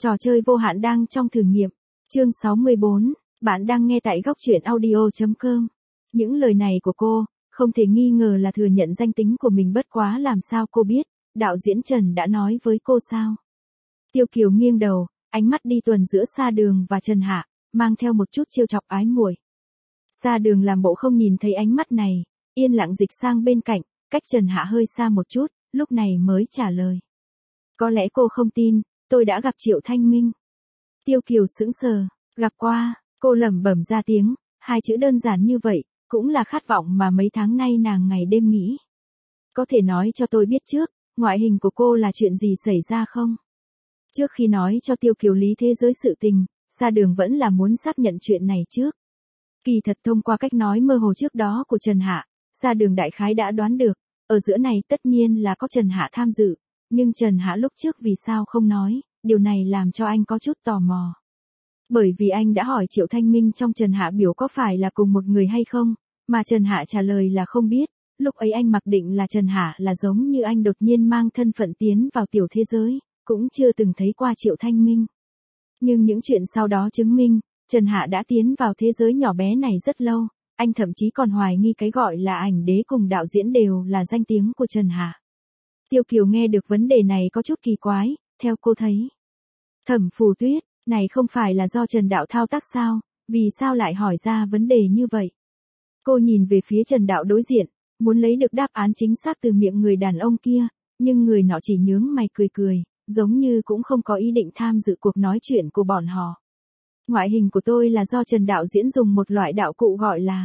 Trò chơi vô hạn đang trong thử nghiệm. Chương 64, bạn đang nghe tại góc truyện audio.com. Những lời này của cô, không thể nghi ngờ là thừa nhận danh tính của mình, bất quá làm sao cô biết, đạo diễn Trần đã nói với cô sao? Tiêu Kiều nghiêng đầu, ánh mắt đi tuần giữa Sa Đường và Trần Hạ, mang theo một chút trêu chọc ái muội. Sa Đường làm bộ không nhìn thấy ánh mắt này, yên lặng dịch sang bên cạnh, cách Trần Hạ hơi xa một chút, lúc này mới trả lời. Có lẽ cô không tin, tôi đã gặp Triệu Thanh Minh. Tiêu Kiều sững sờ, gặp qua, cô lẩm bẩm ra tiếng, hai chữ đơn giản như vậy, cũng là khát vọng mà mấy tháng nay nàng ngày đêm nghĩ. Có thể nói cho tôi biết trước, ngoại hình của cô là chuyện gì xảy ra không? Trước khi nói cho Tiêu Kiều lý thế giới sự tình, Sa Đường vẫn là muốn xác nhận chuyện này trước. Kỳ thật thông qua cách nói mơ hồ trước đó của Trần Hạ, Sa Đường đại khái đã đoán được, ở giữa này tất nhiên là có Trần Hạ tham dự, nhưng Trần Hạ lúc trước vì sao không nói, điều này làm cho anh có chút tò mò. Bởi vì anh đã hỏi Triệu Thanh Minh trong Trần Hạ biểu có phải là cùng một người hay không, mà Trần Hạ trả lời là không biết, lúc ấy anh mặc định là Trần Hạ là giống như anh đột nhiên mang thân phận tiến vào tiểu thế giới, cũng chưa từng thấy qua Triệu Thanh Minh. Nhưng những chuyện sau đó chứng minh, Trần Hạ đã tiến vào thế giới nhỏ bé này rất lâu, anh thậm chí còn hoài nghi cái gọi là ảnh đế cùng đạo diễn đều là danh tiếng của Trần Hạ. Tiêu Kiều nghe được vấn đề này có chút kỳ quái, theo cô thấy. Thẩm Phù Tuyết, này không phải là do Trần Đạo thao tác sao, vì sao lại hỏi ra vấn đề như vậy? Cô nhìn về phía Trần Đạo đối diện, muốn lấy được đáp án chính xác từ miệng người đàn ông kia, nhưng người nọ chỉ nhướng mày cười cười, giống như cũng không có ý định tham dự cuộc nói chuyện của bọn họ. Ngoại hình của tôi là do Trần Đạo diễn dùng một loại đạo cụ gọi là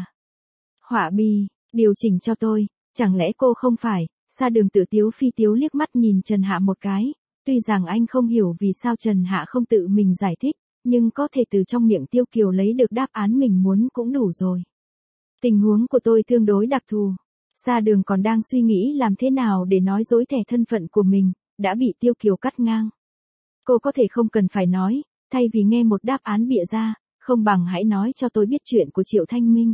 họa bi, điều chỉnh cho tôi, chẳng lẽ cô không phải? Sa Đường tự tiếu phi tiếu liếc mắt nhìn Trần Hạ một cái, tuy rằng anh không hiểu vì sao Trần Hạ không tự mình giải thích, nhưng có thể từ trong miệng Tiêu Kiều lấy được đáp án mình muốn cũng đủ rồi. Tình huống của tôi tương đối đặc thù. Sa Đường còn đang suy nghĩ làm thế nào để nói dối thẻ thân phận của mình, đã bị Tiêu Kiều cắt ngang. Cô có thể không cần phải nói, thay vì nghe một đáp án bịa ra, không bằng hãy nói cho tôi biết chuyện của Triệu Thanh Minh.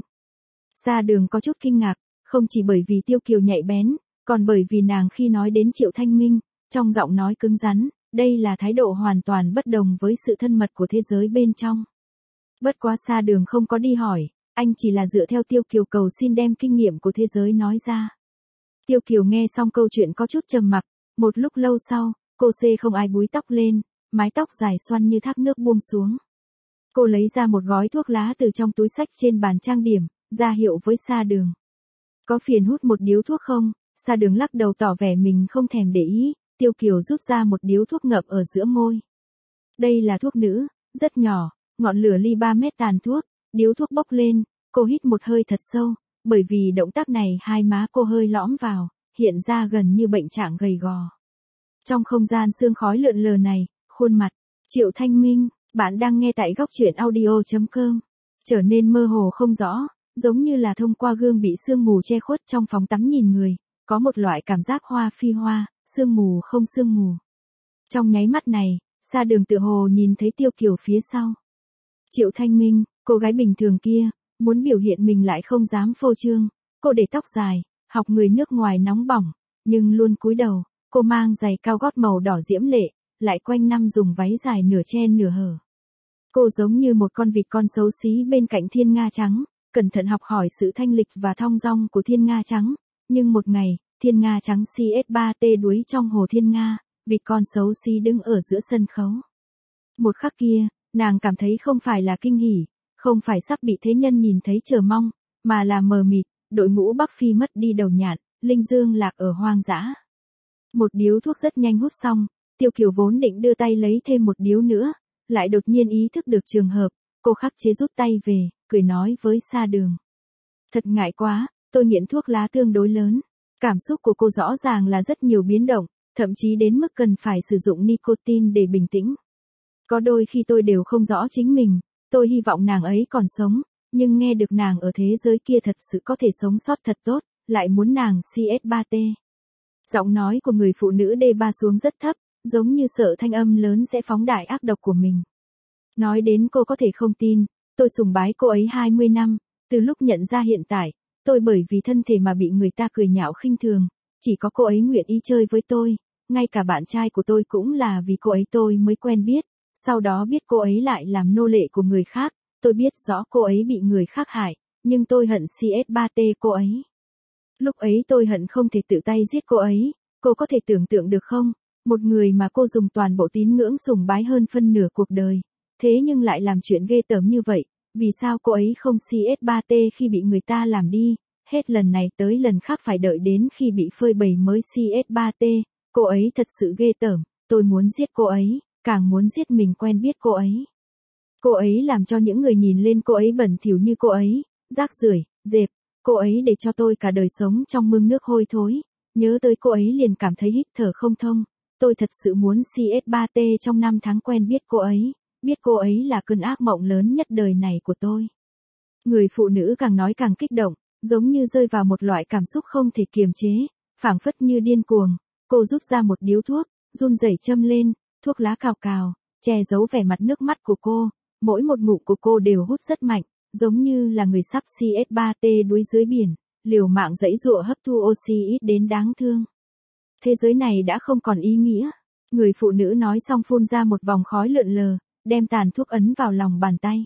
Sa Đường có chút kinh ngạc, không chỉ bởi vì Tiêu Kiều nhạy bén, còn bởi vì nàng khi nói đến Triệu Thanh Minh, trong giọng nói cứng rắn, đây là thái độ hoàn toàn bất đồng với sự thân mật của thế giới bên trong. Bất quá Sa Đường không có đi hỏi, anh chỉ là dựa theo Tiêu Kiều cầu xin đem kinh nghiệm của thế giới nói ra. Tiêu Kiều nghe xong câu chuyện có chút trầm mặc, một lúc lâu sau, cô xê không ai búi tóc lên, mái tóc dài xoăn như thác nước buông xuống. Cô lấy ra một gói thuốc lá từ trong túi xách trên bàn trang điểm, ra hiệu với Sa Đường. Có phiền hút một điếu thuốc không? Sa Đường lắc đầu tỏ vẻ mình không thèm để ý, Tiêu Kiều rút ra một điếu thuốc ngậm ở giữa môi. Đây là thuốc nữ, rất nhỏ, ngọn lửa ly 3 mét tàn thuốc, điếu thuốc bốc lên, cô hít một hơi thật sâu, bởi vì động tác này hai má cô hơi lõm vào, hiện ra gần như bệnh trạng gầy gò. Trong không gian sương khói lượn lờ này, khuôn mặt, Triệu Thanh Minh, bạn đang nghe tại góc truyện audio.com, trở nên mơ hồ không rõ, giống như là thông qua gương bị sương mù che khuất trong phòng tắm nhìn người, có một loại cảm giác hoa phi hoa, sương mù không sương mù. Trong nháy mắt này, Sa Đường tựa hồ nhìn thấy Tiêu Kiều phía sau. Triệu Thanh Minh, cô gái bình thường kia, muốn biểu hiện mình lại không dám phô trương, cô để tóc dài, học người nước ngoài nóng bỏng, nhưng luôn cúi đầu, cô mang giày cao gót màu đỏ diễm lệ, lại quanh năm dùng váy dài nửa chen nửa hở. Cô giống như một con vịt con xấu xí bên cạnh thiên nga trắng, cẩn thận học hỏi sự thanh lịch và thong dong của thiên nga trắng, nhưng một ngày, thiên nga trắng CS3T đuối trong hồ thiên nga, vịt con xấu xí đứng ở giữa sân khấu. Một khắc kia, nàng cảm thấy không phải là kinh hỉ, không phải sắp bị thế nhân nhìn thấy chờ mong, mà là mờ mịt, đội ngũ Bắc Phi mất đi đầu nhạn, Linh Dương lạc ở hoang dã. Một điếu thuốc rất nhanh hút xong, Tiêu Kiều vốn định đưa tay lấy thêm một điếu nữa, lại đột nhiên ý thức được trường hợp, cô khắc chế rút tay về, cười nói với Sa Đường. Thật ngại quá, tôi nghiện thuốc lá tương đối lớn. Cảm xúc của cô rõ ràng là rất nhiều biến động, thậm chí đến mức cần phải sử dụng nicotine để bình tĩnh. Có đôi khi tôi đều không rõ chính mình, tôi hy vọng nàng ấy còn sống, nhưng nghe được nàng ở thế giới kia thật sự có thể sống sót thật tốt, lại muốn nàng CS3T. Giọng nói của người phụ nữ D3 xuống rất thấp, giống như sợ thanh âm lớn sẽ phóng đại ác độc của mình. Nói đến cô có thể không tin, tôi sùng bái cô ấy 20 năm, từ lúc nhận ra hiện tại, tôi bởi vì thân thể mà bị người ta cười nhạo khinh thường, chỉ có cô ấy nguyện ý chơi với tôi, ngay cả bạn trai của tôi cũng là vì cô ấy tôi mới quen biết, sau đó biết cô ấy lại làm nô lệ của người khác, tôi biết rõ cô ấy bị người khác hại, nhưng tôi hận CS3T cô ấy. Lúc ấy tôi hận không thể tự tay giết cô ấy, cô có thể tưởng tượng được không? Một người mà cô dùng toàn bộ tín ngưỡng sùng bái hơn phân nửa cuộc đời, thế nhưng lại làm chuyện ghê tởm như vậy, vì sao cô ấy không CS3T khi bị người ta làm đi, hết lần này tới lần khác phải đợi đến khi bị phơi bày mới CS3T, cô ấy thật sự ghê tởm, tôi muốn giết cô ấy, càng muốn giết mình quen biết cô ấy. Cô ấy làm cho những người nhìn lên cô ấy bẩn thỉu như cô ấy, rác rưởi, dẹp, cô ấy để cho tôi cả đời sống trong mương nước hôi thối, nhớ tới cô ấy liền cảm thấy hít thở không thông, tôi thật sự muốn CS3T trong 5 tháng quen biết cô ấy là cơn ác mộng lớn nhất đời này của tôi. Người phụ nữ càng nói càng kích động, giống như rơi vào một loại cảm xúc không thể kiềm chế, phảng phất như điên cuồng, cô rút ra một điếu thuốc, run rẩy châm lên, thuốc lá cào cào, che giấu vẻ mặt nước mắt của cô, mỗi một ngụm của cô đều hút rất mạnh, giống như là người sắp CS3T đuối dưới biển, liều mạng giãy giụa hấp thu oxy ít đến đáng thương. Thế giới này đã không còn ý nghĩa. Người phụ nữ nói xong phun ra một vòng khói lượn lờ, đem tàn thuốc ấn vào lòng bàn tay.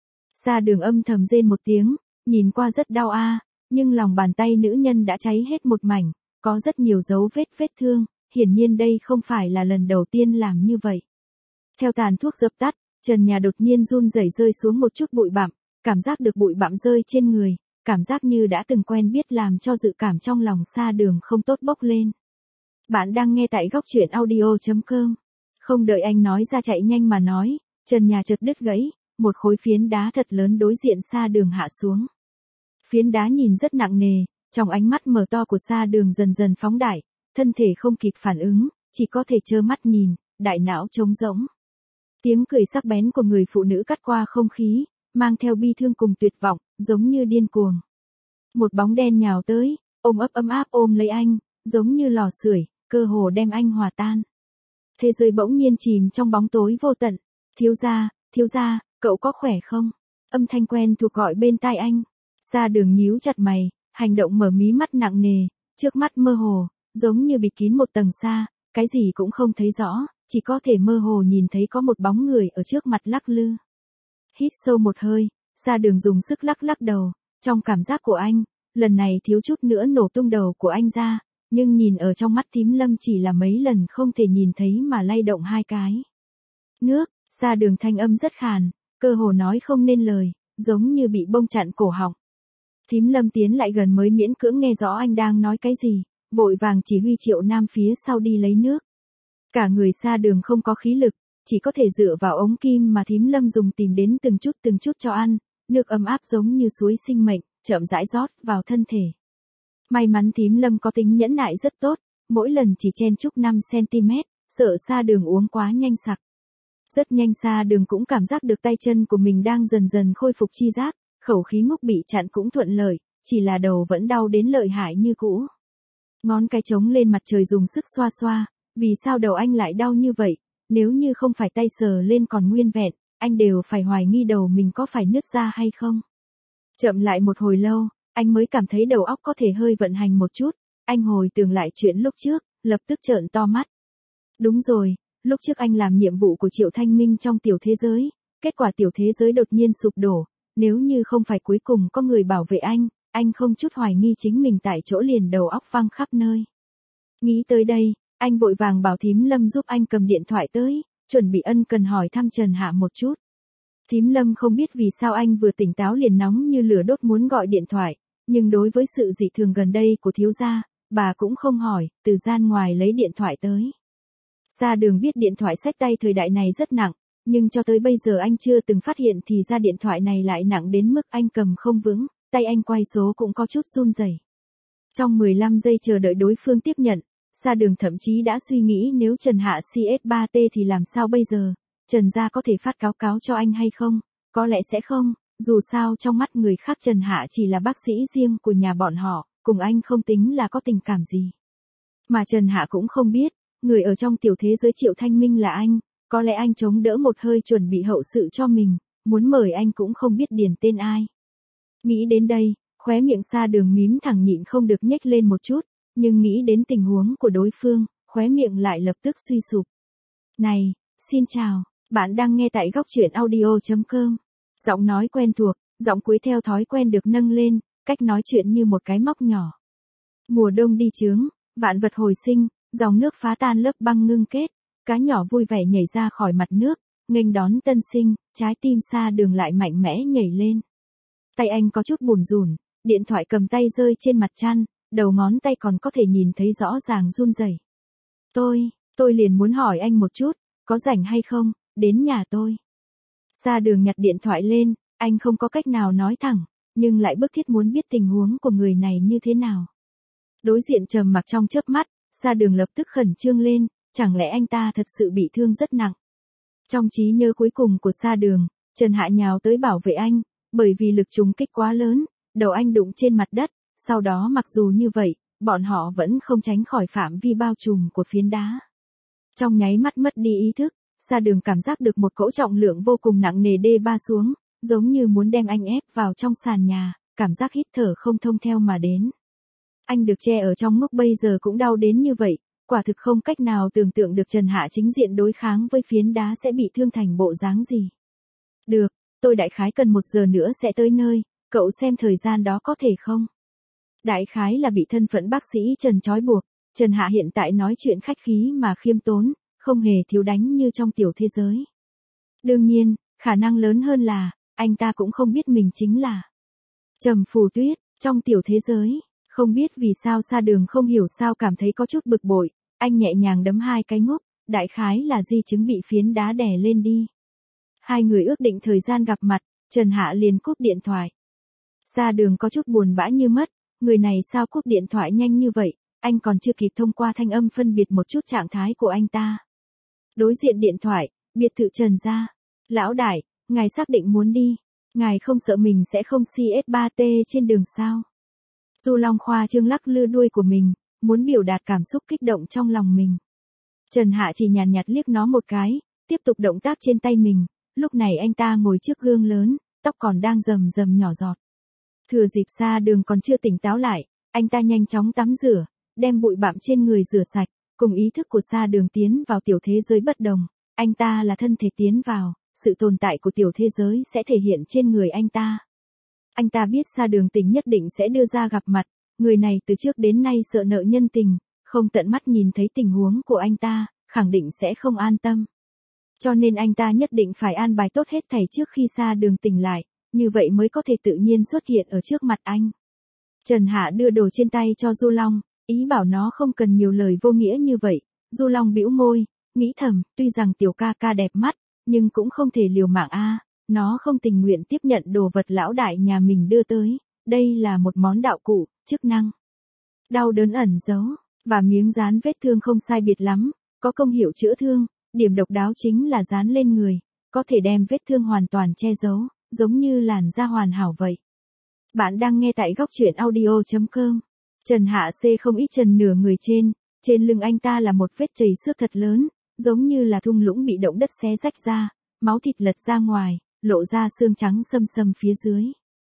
Sa Đường âm thầm rên một tiếng, nhìn qua rất đau nhưng lòng bàn tay nữ nhân đã cháy hết một mảnh, có rất nhiều dấu vết thương, hiển nhiên đây không phải là lần đầu tiên làm như vậy. Theo tàn thuốc dập tắt, trần nhà đột nhiên run rẩy rơi xuống một chút bụi bặm, cảm giác được bụi bặm rơi trên người, cảm giác như đã từng quen biết làm cho dự cảm trong lòng Sa Đường không tốt bốc lên. Bạn đang nghe tại góc truyện audio.com. Không đợi anh nói ra chạy nhanh mà nói, trần nhà chợt đứt gãy, một khối phiến đá thật lớn đối diện Sa Đường hạ xuống. Phiến đá nhìn rất nặng nề, trong ánh mắt mở to của Sa Đường dần dần phóng đại, thân thể không kịp phản ứng, chỉ có thể trơ mắt nhìn, đại não trống rỗng. Tiếng cười sắc bén của người phụ nữ cắt qua không khí, mang theo bi thương cùng tuyệt vọng, giống như điên cuồng. Một bóng đen nhào tới, ôm ấp ấm áp ôm lấy anh, giống như lò sưởi, cơ hồ đem anh hòa tan. Thế giới bỗng nhiên chìm trong bóng tối vô tận. Thiếu gia, cậu có khỏe không? Âm thanh quen thuộc gọi bên tai anh. Sa Đường nhíu chặt mày, hành động mở mí mắt nặng nề, trước mắt mơ hồ, giống như bịt kín một tầng sa, cái gì cũng không thấy rõ, chỉ có thể mơ hồ nhìn thấy có một bóng người ở trước mặt lắc lư. Hít sâu một hơi, Sa Đường dùng sức lắc lắc đầu, trong cảm giác của anh, lần này thiếu chút nữa nổ tung đầu của anh ra, nhưng nhìn ở trong mắt Thím Lâm chỉ là mấy lần không thể nhìn thấy mà lay động hai cái. Nước, Sa Đường thanh âm rất khàn, cơ hồ nói không nên lời, giống như bị bông chặn cổ họng. Thím Lâm tiến lại gần mới miễn cưỡng nghe rõ anh đang nói cái gì, vội vàng chỉ huy Triệu Nam phía sau đi lấy nước. Cả người Sa Đường không có khí lực, chỉ có thể dựa vào ống kim mà Thím Lâm dùng tìm đến từng chút cho ăn, nước ấm áp giống như suối sinh mệnh, chậm rãi rót vào thân thể. May mắn Thím Lâm có tính nhẫn nại rất tốt, mỗi lần chỉ chen chúc 5cm, sợ Sa Đường uống quá nhanh sặc. Rất nhanh Sa Đường cũng cảm giác được tay chân của mình đang dần dần khôi phục chi giác, khẩu khí ngốc bị chặn cũng thuận lợi, chỉ là đầu vẫn đau đến lợi hại như cũ. Ngón cái trống lên mặt trời dùng sức xoa xoa, vì sao đầu anh lại đau như vậy, nếu như không phải tay sờ lên còn nguyên vẹn, anh đều phải hoài nghi đầu mình có phải nứt ra hay không. Chậm lại một hồi lâu, anh mới cảm thấy đầu óc có thể hơi vận hành một chút, anh hồi tưởng lại chuyện lúc trước, lập tức trợn to mắt. Đúng rồi, lúc trước anh làm nhiệm vụ của Triệu Thanh Minh trong tiểu thế giới, kết quả tiểu thế giới đột nhiên sụp đổ, nếu như không phải cuối cùng có người bảo vệ anh không chút hoài nghi chính mình tại chỗ liền đầu óc văng khắp nơi. Nghĩ tới đây, anh vội vàng bảo Thím Lâm giúp anh cầm điện thoại tới, chuẩn bị ân cần hỏi thăm Trần Hạ một chút. Thím Lâm không biết vì sao anh vừa tỉnh táo liền nóng như lửa đốt muốn gọi điện thoại, nhưng đối với sự dị thường gần đây của thiếu gia, bà cũng không hỏi, từ gian ngoài lấy điện thoại tới. Sa Đường biết điện thoại xách tay thời đại này rất nặng, nhưng cho tới bây giờ anh chưa từng phát hiện thì ra điện thoại này lại nặng đến mức anh cầm không vững, tay anh quay số cũng có chút run rẩy. Trong 15 giây chờ đợi đối phương tiếp nhận, Sa Đường thậm chí đã suy nghĩ nếu Trần Hạ CS3T thì làm sao bây giờ, Trần gia có thể phát cáo cho anh hay không, có lẽ sẽ không, dù sao trong mắt người khác Trần Hạ chỉ là bác sĩ riêng của nhà bọn họ, cùng anh không tính là có tình cảm gì. Mà Trần Hạ cũng không biết, người ở trong tiểu thế giới Triệu Thanh Minh là anh, có lẽ anh chống đỡ một hơi chuẩn bị hậu sự cho mình, muốn mời anh cũng không biết điền tên ai. Nghĩ đến đây, khóe miệng Sa Đường mím thẳng nhịn không được nhếch lên một chút, nhưng nghĩ đến tình huống của đối phương, khóe miệng lại lập tức suy sụp. Này, xin chào, Bạn đang nghe tại góc truyện audio.com. Giọng nói quen thuộc, giọng cuối theo thói quen được nâng lên, cách nói chuyện như một cái móc nhỏ. Mùa đông đi chướng, vạn vật hồi sinh, dòng nước phá tan lớp băng ngưng kết, cá nhỏ vui vẻ nhảy ra khỏi mặt nước, nghênh đón tân sinh, trái tim Sa Đường lại mạnh mẽ nhảy lên. Tay anh có chút bủn rủn, điện thoại cầm tay rơi trên mặt chăn, đầu ngón tay còn có thể nhìn thấy rõ ràng run rẩy. Tôi liền muốn hỏi anh một chút, có rảnh hay không, đến nhà tôi. Sa Đường nhặt điện thoại lên, anh không có cách nào nói thẳng, nhưng lại bức thiết muốn biết tình huống của người này như thế nào. Đối diện trầm mặc trong chớp mắt, Sa Đường lập tức khẩn trương lên, chẳng lẽ anh ta thật sự bị thương rất nặng. Trong trí nhớ cuối cùng của Sa Đường, Trần Hạ nhào tới bảo vệ anh, bởi vì lực trùng kích quá lớn, đầu anh đụng trên mặt đất, sau đó mặc dù như vậy, bọn họ vẫn không tránh khỏi phạm vi bao trùm của phiến đá. Trong nháy mắt mất đi ý thức, Sa Đường cảm giác được một cỗ trọng lượng vô cùng nặng nề đê ba xuống, giống như muốn đem anh ép vào trong sàn nhà, cảm giác hít thở không thông theo mà đến. Anh được che ở trong ngốc bây giờ cũng đau đến như vậy, quả thực không cách nào tưởng tượng được Trần Hạ chính diện đối kháng với phiến đá sẽ bị thương thành bộ dáng gì. Được, tôi đại khái cần 1 giờ nữa sẽ tới nơi, cậu xem thời gian đó có thể không? Đại khái là bị thân phận bác sĩ Trần trói buộc, Trần Hạ hiện tại nói chuyện khách khí mà khiêm tốn, không hề thiếu đánh như trong tiểu thế giới. Đương nhiên, khả năng lớn hơn là, anh ta cũng không biết mình chính là Trầm Phù Tuyết, trong tiểu thế giới. Không biết vì sao Sa Đường không hiểu sao cảm thấy có chút bực bội, anh nhẹ nhàng đấm 2 cái ngốc, đại khái là di chứng bị phiến đá đè lên đi. Hai người ước định thời gian gặp mặt, Trần Hạ liền cúp điện thoại. Sa Đường có chút buồn bã như mất, người này sao cúp điện thoại nhanh như vậy, anh còn chưa kịp thông qua thanh âm phân biệt một chút trạng thái của anh ta. Đối diện điện thoại, biệt thự Trần gia. Lão đại, ngài xác định muốn đi, ngài không sợ mình sẽ không CS3T trên đường sao? Du Long khoa trương lắc lư đuôi của mình, muốn biểu đạt cảm xúc kích động trong lòng mình. Trần Hạ chỉ nhàn nhạt liếc nó một cái, tiếp tục động tác trên tay mình, lúc này anh ta ngồi trước gương lớn, tóc còn đang rầm rầm nhỏ giọt. Thừa dịp Sa Đường còn chưa tỉnh táo lại, anh ta nhanh chóng tắm rửa, đem bụi bặm trên người rửa sạch, cùng ý thức của Sa Đường tiến vào tiểu thế giới bất đồng, anh ta là thân thể tiến vào, sự tồn tại của tiểu thế giới sẽ thể hiện trên người anh ta. Anh ta biết Sa Đường tỉnh nhất định sẽ đưa ra gặp mặt, người này từ trước đến nay sợ nợ nhân tình, không tận mắt nhìn thấy tình huống của anh ta, khẳng định sẽ không an tâm. Cho nên anh ta nhất định phải an bài tốt hết thảy trước khi Sa Đường tỉnh lại, như vậy mới có thể tự nhiên xuất hiện ở trước mặt anh. Trần Hạ đưa đồ trên tay cho Du Long, ý bảo nó không cần nhiều lời vô nghĩa như vậy. Du Long bĩu môi, nghĩ thầm, tuy rằng tiểu ca ca đẹp mắt, nhưng cũng không thể liều mạng a. Nó không tình nguyện tiếp nhận đồ vật lão đại nhà mình đưa tới, đây là một món đạo cụ, chức năng. Đau đớn ẩn giấu, và miếng dán vết thương không sai biệt lắm, có công hiệu chữa thương, điểm độc đáo chính là dán lên người, có thể đem vết thương hoàn toàn che giấu, giống như làn da hoàn hảo vậy. Bạn đang nghe tại góc truyện audio.com. Trần Hạ C không ít trần nửa người trên lưng anh ta là một vết chảy xước thật lớn, giống như là thung lũng bị động đất xé rách ra, máu thịt lật ra ngoài, lộ ra xương trắng xâm xâm phía dưới.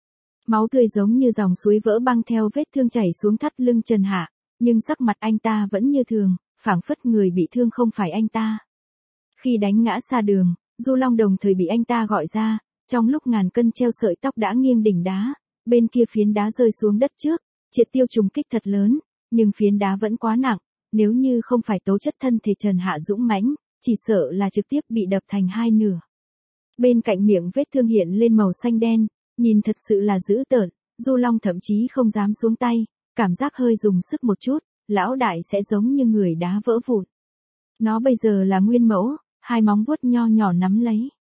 Máu tươi giống như dòng suối vỡ băng theo vết thương chảy xuống thắt lưng Trần Hạ, nhưng sắc mặt anh ta vẫn như thường, phảng phất người bị thương không phải anh ta. Khi đánh ngã Sa Đường, Du Long đồng thời bị anh ta gọi ra, trong lúc ngàn cân treo sợi tóc đã nghiêng đỉnh đá, bên kia phiến đá rơi xuống đất trước, triệt tiêu trùng kích thật lớn, nhưng phiến đá vẫn quá nặng, nếu như không phải tố chất thân thể Trần Hạ dũng mãnh, chỉ sợ là trực tiếp bị đập thành 2 nửa. Bên cạnh miệng vết thương hiện lên màu xanh đen, nhìn thật sự là dữ tợn, Du Long thậm chí không dám xuống tay, cảm giác hơi dùng sức một chút, lão đại sẽ giống như người đá vỡ vụn. Nó bây giờ là nguyên mẫu, 2 móng vuốt nho nhỏ nắm lấy.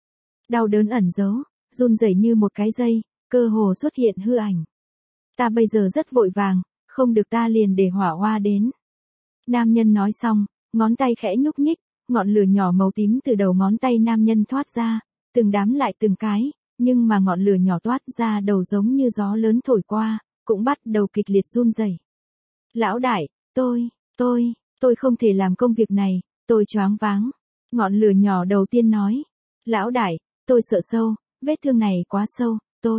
Đau đớn ẩn giấu, run rẩy như một cái dây, cơ hồ xuất hiện hư ảnh. Ta bây giờ rất vội vàng, không được ta liền để hỏa hoa đến. Nam nhân nói xong, ngón tay khẽ nhúc nhích, ngọn lửa nhỏ màu tím từ đầu ngón tay nam nhân thoát ra, từng đám lại từng cái, nhưng mà ngọn lửa nhỏ toát ra đầu giống như gió lớn thổi qua, cũng bắt đầu kịch liệt run rẩy. Lão đại, tôi không thể làm công việc này, tôi choáng váng. Ngọn lửa nhỏ đầu tiên nói. Lão đại, tôi sợ sâu, vết thương này quá sâu,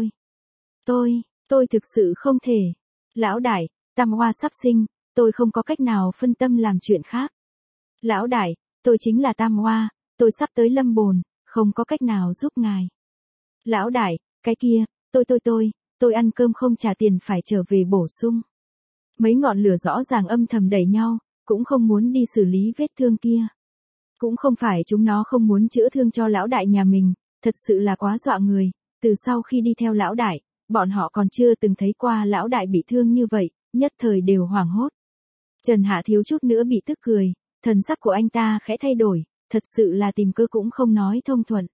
tôi thực sự không thể. Lão đại, tam hoa sắp sinh, tôi không có cách nào phân tâm làm chuyện khác. Lão đại, tôi chính là tam hoa, tôi sắp tới lâm bồn, không có cách nào giúp ngài. Lão đại, cái kia, tôi ăn cơm không trả tiền phải trở về bổ sung. Mấy ngọn lửa rõ ràng âm thầm đẩy nhau, cũng không muốn đi xử lý vết thương kia. Cũng không phải chúng nó không muốn chữa thương cho lão đại nhà mình, thật sự là quá dọa người, từ sau khi đi theo lão đại, bọn họ còn chưa từng thấy qua lão đại bị thương như vậy, nhất thời đều hoảng hốt. Trần Hạ thiếu chút nữa bị tức cười, thần sắc của anh ta khẽ thay đổi, thật sự là tìm cơ cũng không nói thông thuận.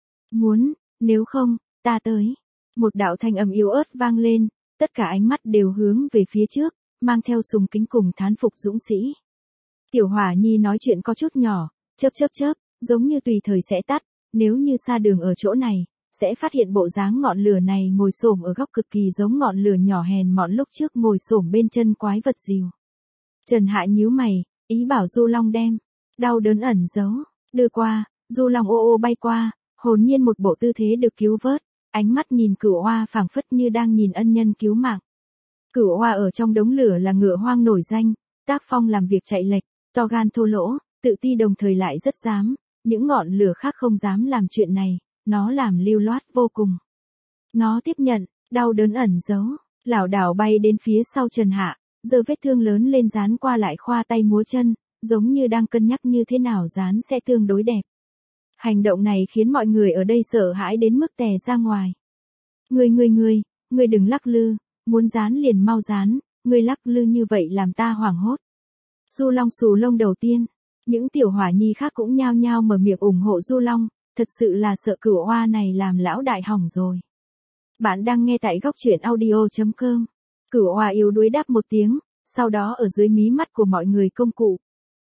Nếu không, ta tới. Một đạo thanh âm yếu ớt vang lên, tất cả ánh mắt đều hướng về phía trước, mang theo sùng kính cùng thán phục dũng sĩ. Tiểu Hỏa Nhi nói chuyện có chút nhỏ, chớp, giống như tùy thời sẽ tắt, nếu như Sa Đường ở chỗ này, sẽ phát hiện bộ dáng ngọn lửa này ngồi xổm ở góc cực kỳ giống ngọn lửa nhỏ hèn mọn lúc trước ngồi xổm bên chân quái vật rìu. Trần Hạ nhíu mày, ý bảo Du Long đem đau đớn ẩn giấu, đưa qua, Du Long ô ô bay qua, hồn nhiên một bộ tư thế được cứu vớt, ánh mắt nhìn Cửu Oa phảng phất như đang nhìn ân nhân cứu mạng. Cửu Oa ở trong đống lửa là ngựa hoang nổi danh, tác phong làm việc chạy lệch, to gan thô lỗ, tự ti đồng thời lại rất dám, những ngọn lửa khác không dám làm chuyện này, nó làm lưu loát vô cùng. Nó tiếp nhận, đau đớn ẩn giấu, lảo đảo bay đến phía sau Trần Hạ, giờ vết thương lớn lên dán qua lại khoa tay múa chân, giống như đang cân nhắc như thế nào dán sẽ tương đối đẹp. Hành động này khiến mọi người ở đây sợ hãi đến mức tè ra ngoài. Ngươi đừng lắc lư, muốn dán liền mau dán, ngươi lắc lư như vậy làm ta hoảng hốt. Du Long xù lông đầu tiên, những tiểu hỏa nhi khác cũng nhao nhao mở miệng ủng hộ Du Long, thật sự là sợ Cửu Oa này làm lão đại hỏng rồi. Bạn đang nghe tại góc truyện audio.com. Cửu Oa yếu đuối đáp một tiếng, sau đó ở dưới mí mắt của mọi người công cụ.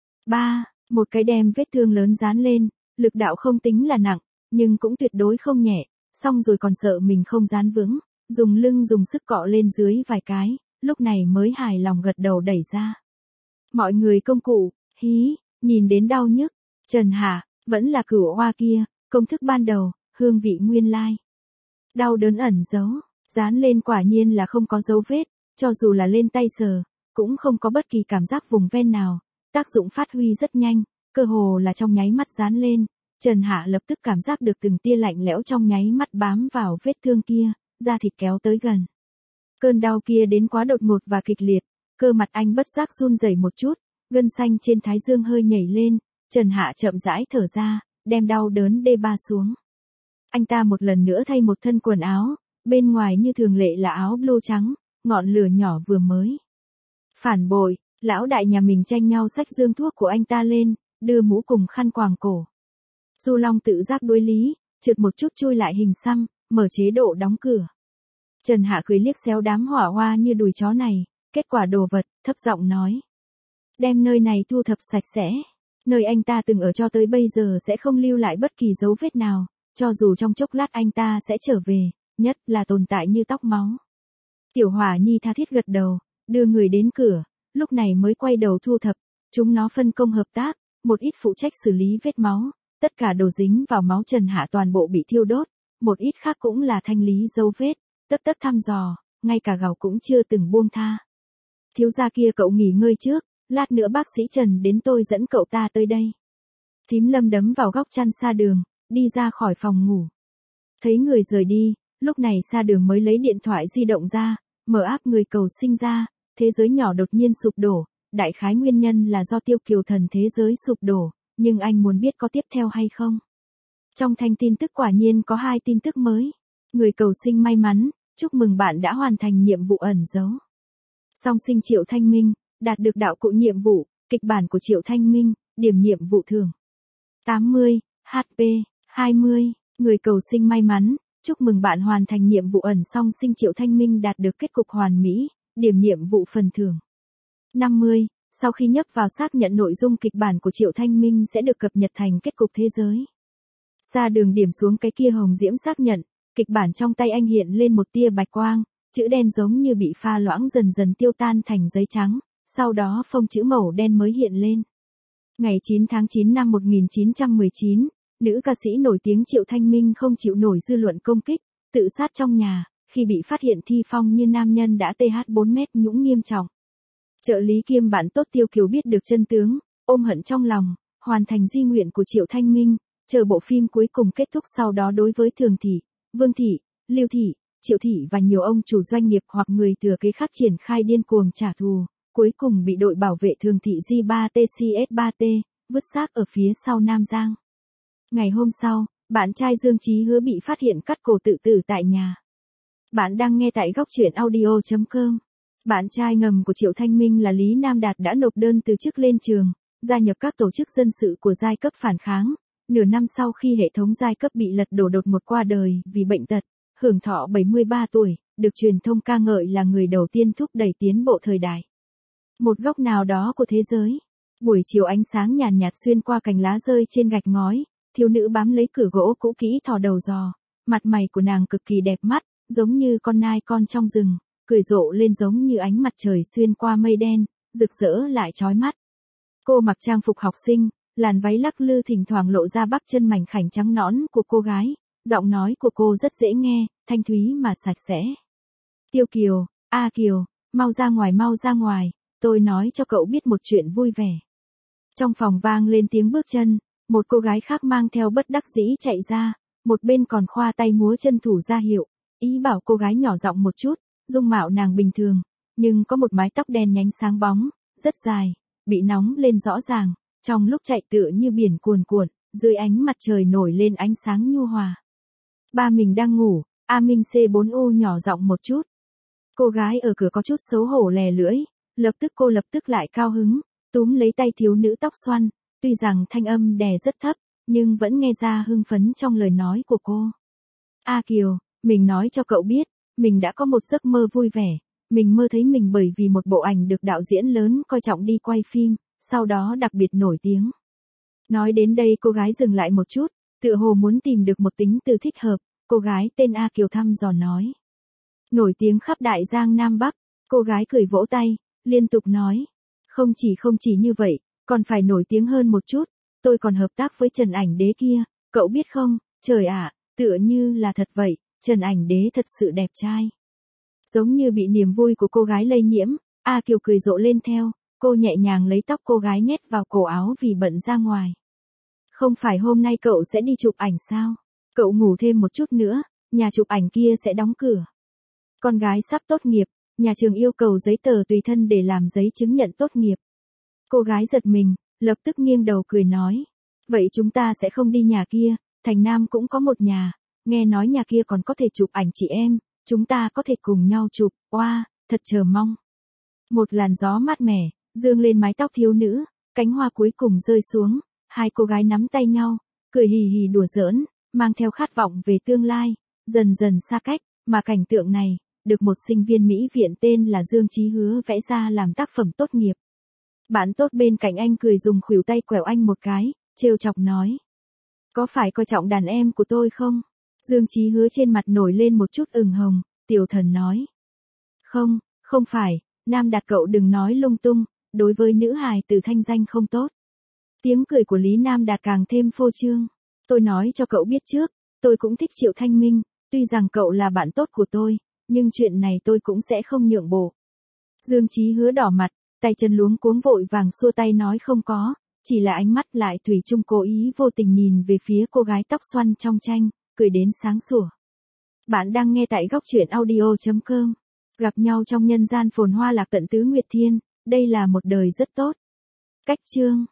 Một cái đem vết thương lớn dán lên, lực đạo không tính là nặng, nhưng cũng tuyệt đối không nhẹ, xong rồi còn sợ mình không dán vững, dùng lưng dùng sức cọ lên dưới vài cái, lúc này mới hài lòng gật đầu đẩy ra. Mọi người công cụ, nhìn đến đau nhức, Trần Hạ, vẫn là Cửu Oa kia, công thức ban đầu, hương vị nguyên lai. Đau đớn ẩn giấu, dán lên quả nhiên là không có dấu vết, cho dù là lên tay sờ, cũng không có bất kỳ cảm giác vùng ven nào, tác dụng phát huy rất nhanh, cơ hồ là trong nháy mắt dán lên, Trần Hạ lập tức cảm giác được từng tia lạnh lẽo trong nháy mắt bám vào vết thương kia, da thịt kéo tới gần. Cơn đau kia đến quá đột ngột và kịch liệt, cơ mặt anh bất giác run rẩy một chút, gân xanh trên thái dương hơi nhảy lên, Trần Hạ chậm rãi thở ra, đem đau đớn D3 xuống. Anh ta một lần nữa thay một thân quần áo, bên ngoài như thường lệ là áo blue trắng, ngọn lửa nhỏ vừa mới. Phản bội, lão đại nhà mình tranh nhau xách dương thuốc của anh ta lên, đưa mũ cùng khăn quàng cổ. Du Long tự giác đối lý, trượt một chút chui lại hình xăm, mở chế độ đóng cửa. Trần Hạ cười liếc xéo đám hỏa hoa như đùi chó này, kết quả đồ vật, thấp giọng nói. Đem nơi này thu thập sạch sẽ. Nơi anh ta từng ở cho tới bây giờ sẽ không lưu lại bất kỳ dấu vết nào, cho dù trong chốc lát anh ta sẽ trở về, nhất là tồn tại như tóc máu. Tiểu Hỏa Nhi tha thiết gật đầu, đưa người đến cửa, lúc này mới quay đầu thu thập, chúng nó phân công hợp tác, một ít phụ trách xử lý vết máu, tất cả đồ dính vào máu Trần Hạ toàn bộ bị thiêu đốt, một ít khác cũng là thanh lý dấu vết, tất thăm dò, ngay cả gào cũng chưa từng buông tha. Thiếu gia kia cậu nghỉ ngơi trước, lát nữa bác sĩ Trần đến tôi dẫn cậu ta tới đây. Thím Lâm đấm vào góc chăn Sa Đường, đi ra khỏi phòng ngủ. Thấy người rời đi, lúc này Sa Đường mới lấy điện thoại di động ra, mở app người cầu sinh ra, thế giới nhỏ đột nhiên sụp đổ, đại khái nguyên nhân là do Tiêu Kiều Thần thế giới sụp đổ, nhưng anh muốn biết có tiếp theo hay không? Trong thanh tin tức quả nhiên có 2 tin tức mới. Người cầu sinh may mắn, chúc mừng bạn đã hoàn thành nhiệm vụ ẩn giấu. Song sinh Triệu Thanh Minh, đạt được đạo cụ nhiệm vụ, kịch bản của Triệu Thanh Minh, điểm nhiệm vụ thưởng 80, HP 20. Người cầu sinh may mắn, chúc mừng bạn hoàn thành nhiệm vụ ẩn song sinh Triệu Thanh Minh đạt được kết cục hoàn mỹ, điểm nhiệm vụ phần thưởng 50. Sau khi nhấp vào xác nhận nội dung kịch bản của Triệu Thanh Minh sẽ được cập nhật thành kết cục thế giới. Sa Đường điểm xuống cái kia hồng diễm xác nhận, kịch bản trong tay anh hiện lên một tia bạch quang, chữ đen giống như bị pha loãng dần dần tiêu tan thành giấy trắng, sau đó phông chữ màu đen mới hiện lên. Ngày 9 tháng 9 năm 1919, nữ ca sĩ nổi tiếng Triệu Thanh Minh không chịu nổi dư luận công kích, tự sát trong nhà, khi bị phát hiện thi phong như nam nhân đã TH 4 mét nhũng nghiêm trọng. Trợ lý kiêm bạn tốt Tiêu Kiều biết được chân tướng, ôm hận trong lòng, hoàn thành di nguyện của Triệu Thanh Minh, chờ bộ phim cuối cùng kết thúc, sau đó đối với Thường Thị, Vương Thị, Lưu Thị, Triệu Thị và nhiều ông chủ doanh nghiệp hoặc người thừa kế khác triển khai điên cuồng trả thù, cuối cùng bị đội bảo vệ Thường Thị J3TCS3T, vứt xác ở phía sau Nam Giang. Ngày hôm sau, bạn trai Dương Chí Hứa bị phát hiện cắt cổ tự tử tại nhà. Bạn đang nghe tại góc truyện audio.com. Bạn trai ngầm của Triệu Thanh Minh là Lý Nam Đạt đã nộp đơn từ chức lên trường, gia nhập các tổ chức dân sự của giai cấp phản kháng. Nửa năm sau khi hệ thống giai cấp bị lật đổ, đột ngột qua đời vì bệnh tật, hưởng thọ 73 tuổi, được truyền thông ca ngợi là người đầu tiên thúc đẩy tiến bộ thời đại. Một góc nào đó của thế giới. Buổi chiều ánh sáng nhàn nhạt xuyên qua cành lá rơi trên gạch ngói, thiếu nữ bám lấy cửa gỗ cũ kỹ thò đầu dò, mặt mày của nàng cực kỳ đẹp mắt, giống như con nai con trong rừng, cười rộ lên giống như ánh mặt trời xuyên qua mây đen, rực rỡ lại chói mắt. Cô mặc trang phục học sinh, làn váy lắc lư thỉnh thoảng lộ ra bắp chân mảnh khảnh trắng nõn của cô gái, giọng nói của cô rất dễ nghe, thanh thúy mà sạch sẽ. Tiêu Kiều, A Kiều, mau ra ngoài, tôi nói cho cậu biết một chuyện vui vẻ. Trong phòng vang lên tiếng bước chân, một cô gái khác mang theo bất đắc dĩ chạy ra, một bên còn khoa tay múa chân thủ ra hiệu, ý bảo cô gái nhỏ giọng một chút, dung mạo nàng bình thường, nhưng có một mái tóc đen nhánh sáng bóng, rất dài, bị nóng lên rõ ràng, trong lúc chạy tựa như biển cuồn cuộn, dưới ánh mặt trời nổi lên ánh sáng nhu hòa. Ba mình đang ngủ, A Minh C4U nhỏ giọng một chút. Cô gái ở cửa có chút xấu hổ lè lưỡi, lập tức lại cao hứng, túm lấy tay thiếu nữ tóc xoăn, tuy rằng thanh âm đè rất thấp, nhưng vẫn nghe ra hưng phấn trong lời nói của cô. A Kiều, mình nói cho cậu biết, mình đã có một giấc mơ vui vẻ, mình mơ thấy mình bởi vì một bộ ảnh được đạo diễn lớn coi trọng đi quay phim, sau đó đặc biệt nổi tiếng. Nói đến đây cô gái dừng lại một chút, tựa hồ muốn tìm được một tính từ thích hợp, cô gái tên A Kiều thăm dò nói. Nổi tiếng khắp Đại Giang Nam Bắc, cô gái cười vỗ tay, liên tục nói. Không chỉ như vậy, còn phải nổi tiếng hơn một chút, tôi còn hợp tác với Trần Ảnh Đế kia, cậu biết không, trời ạ, tựa như là thật vậy, Trần Ảnh Đế thật sự đẹp trai. Giống như bị niềm vui của cô gái lây nhiễm, A Kiều cười rộ lên theo, cô nhẹ nhàng lấy tóc cô gái nhét vào cổ áo vì bận ra ngoài. Không phải hôm nay cậu sẽ đi chụp ảnh sao? Cậu ngủ thêm một chút nữa, nhà chụp ảnh kia sẽ đóng cửa. Con gái sắp tốt nghiệp, nhà trường yêu cầu giấy tờ tùy thân để làm giấy chứng nhận tốt nghiệp. Cô gái giật mình, lập tức nghiêng đầu cười nói. Vậy chúng ta sẽ không đi nhà kia, Thành Nam cũng có một nhà, nghe nói nhà kia còn có thể chụp ảnh chị em, chúng ta có thể cùng nhau chụp, oa, thật chờ mong. Một làn gió mát mẻ, dương lên mái tóc thiếu nữ, cánh hoa cuối cùng rơi xuống, hai cô gái nắm tay nhau, cười hì hì đùa giỡn, mang theo khát vọng về tương lai, dần dần xa cách, mà cảnh tượng này, được một sinh viên Mỹ viện tên là Dương Chí Hứa vẽ ra làm tác phẩm tốt nghiệp. Bạn tốt bên cạnh anh cười dùng khuỷu tay quẹo anh một cái, trêu chọc nói. Có phải coi trọng đàn em của tôi không? Dương Chí Hứa trên mặt nổi lên một chút ửng hồng, tiểu thần nói. Không phải, Nam Đạt cậu đừng nói lung tung, đối với nữ hài từ thanh danh không tốt. Tiếng cười của Lý Nam Đạt càng thêm phô trương. Tôi nói cho cậu biết trước, tôi cũng thích Triệu Thanh Minh, tuy rằng cậu là bạn tốt của tôi, nhưng chuyện này tôi cũng sẽ không nhượng bộ. Dương Chí Hứa đỏ mặt, tay chân luống cuống vội vàng xua tay nói không có, chỉ là ánh mắt lại thủy chung cố ý vô tình nhìn về phía cô gái tóc xoăn trong tranh, cười đến sáng sủa. Bạn đang nghe tại góc truyện audio.com. Gặp nhau trong nhân gian phồn hoa lạc tận tứ Nguyệt Thiên, đây là một đời rất tốt. Cách chương